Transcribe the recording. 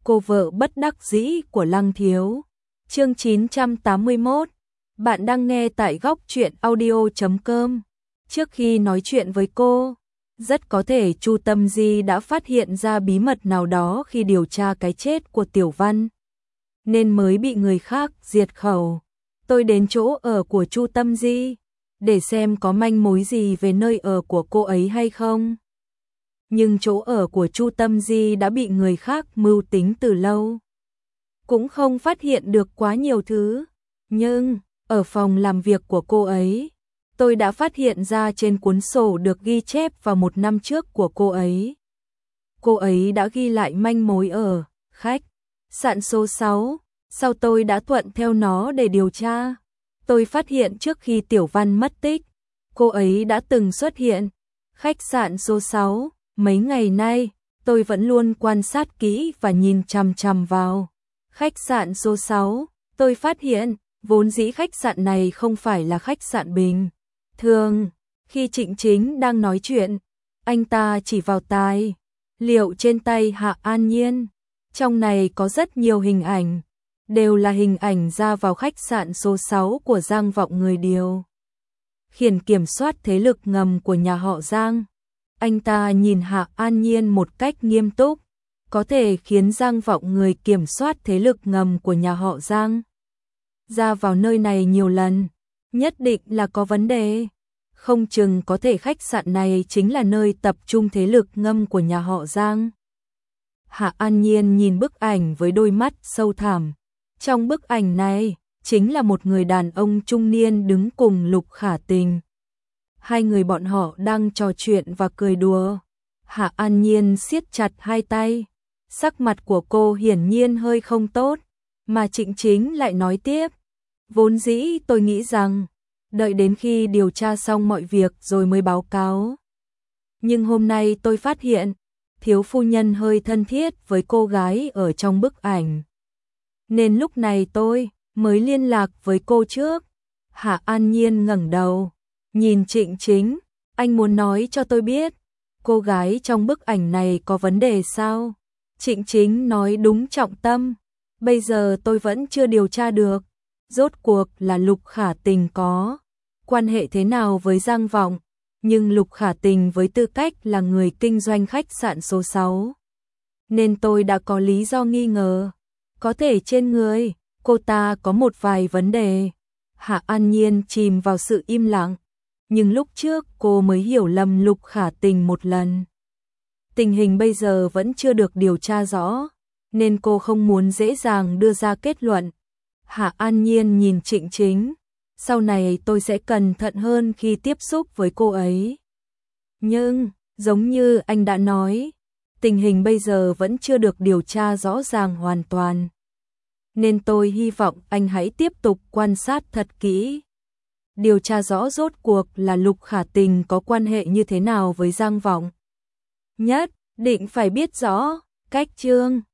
Cô vợ bất đắc dĩ của Lăng Thiếu. Chương 981. Bạn đang nghe tại góc truyện audio.com. Trước khi nói chuyện với cô, rất có thể Chu Tâm Di đã phát hiện ra bí mật nào đó khi điều tra cái chết của Tiểu Văn, nên mới bị người khác diệt khẩu. Tôi đến chỗ ở của Chu Tâm Di để xem có manh mối gì về nơi ở của cô ấy hay không. Nhưng chỗ ở của Chu Tâm Di đã bị người khác mưu tính từ lâu. Cũng không phát hiện được quá nhiều thứ. Nhưng, ở phòng làm việc của cô ấy, tôi đã phát hiện ra trên cuốn sổ được ghi chép vào 1 năm trước của cô ấy. Cô ấy đã ghi lại manh mối ở khách sạn số 6, sau tôi đã thuận theo nó để điều tra. Tôi phát hiện trước khi Tiểu Văn mất tích, cô ấy đã từng xuất hiện khách sạn số 6. Mấy ngày nay, tôi vẫn luôn quan sát kỹ và nhìn chằm chằm vào khách sạn số 6. Tôi phát hiện, vốn dĩ khách sạn này không phải là khách sạn bình thường. Khi Trịnh Chính đang nói chuyện, anh ta chỉ vào tài liệu trên tay Hạ An Nhiên. Trong này có rất nhiều hình ảnh, đều là hình ảnh ra vào khách sạn số 6 của Giang Vọng, người điều khiển kiểm soát thế lực ngầm của nhà họ Giang. Anh ta nhìn Hạ An Nhiên một cách nghiêm túc, có thể khiến Giang Vọng, người kiểm soát thế lực ngầm của nhà họ Giang, ra vào nơi này nhiều lần, nhất định là có vấn đề. Không chừng có thể khách sạn này chính là nơi tập trung thế lực ngầm của nhà họ Giang. Hạ An Nhiên nhìn bức ảnh với đôi mắt sâu thẳm. Trong bức ảnh này, chính là một người đàn ông trung niên đứng cùng Lục Khả Tình. Hai người bọn họ đang trò chuyện và cười đùa. Hạ An Nhiên siết chặt hai tay. Sắc mặt của cô hiển nhiên hơi không tốt, mà Trịnh Chính lại nói tiếp. Vốn dĩ tôi nghĩ rằng, đợi đến khi điều tra xong mọi việc rồi mới báo cáo. Nhưng hôm nay tôi phát hiện, thiếu phu nhân hơi thân thiết với cô gái ở trong bức ảnh. Nên lúc này tôi mới liên lạc với cô trước. Hạ An Nhiên ngẩng đầu, nhìn Trịnh Chính, anh muốn nói cho tôi biết, cô gái trong bức ảnh này có vấn đề sao? Trịnh Chính nói đúng trọng tâm, bây giờ tôi vẫn chưa điều tra được, rốt cuộc là Lục Khả Tình có quan hệ thế nào với Giang Vọng, nhưng Lục Khả Tình với tư cách là người kinh doanh khách sạn số 6, nên tôi đã có lý do nghi ngờ, có thể trên người cô ta có một vài vấn đề. Hạ An Nhiên chìm vào sự im lặng, nhưng lúc trước cô mới hiểu lầm Lục Khả Tình một lần. Tình hình bây giờ vẫn chưa được điều tra rõ, nên cô không muốn dễ dàng đưa ra kết luận. Hạ An Nhiên nhìn Trịnh Chính, sau này tôi sẽ cẩn thận hơn khi tiếp xúc với cô ấy. Nhưng, giống như anh đã nói, tình hình bây giờ vẫn chưa được điều tra rõ ràng hoàn toàn. Nên tôi hy vọng anh hãy tiếp tục quan sát thật kỹ. Điều tra rõ rốt cuộc là Lục Khả Tình có quan hệ như thế nào với Giang Vọng. Nhất định phải biết rõ cách chương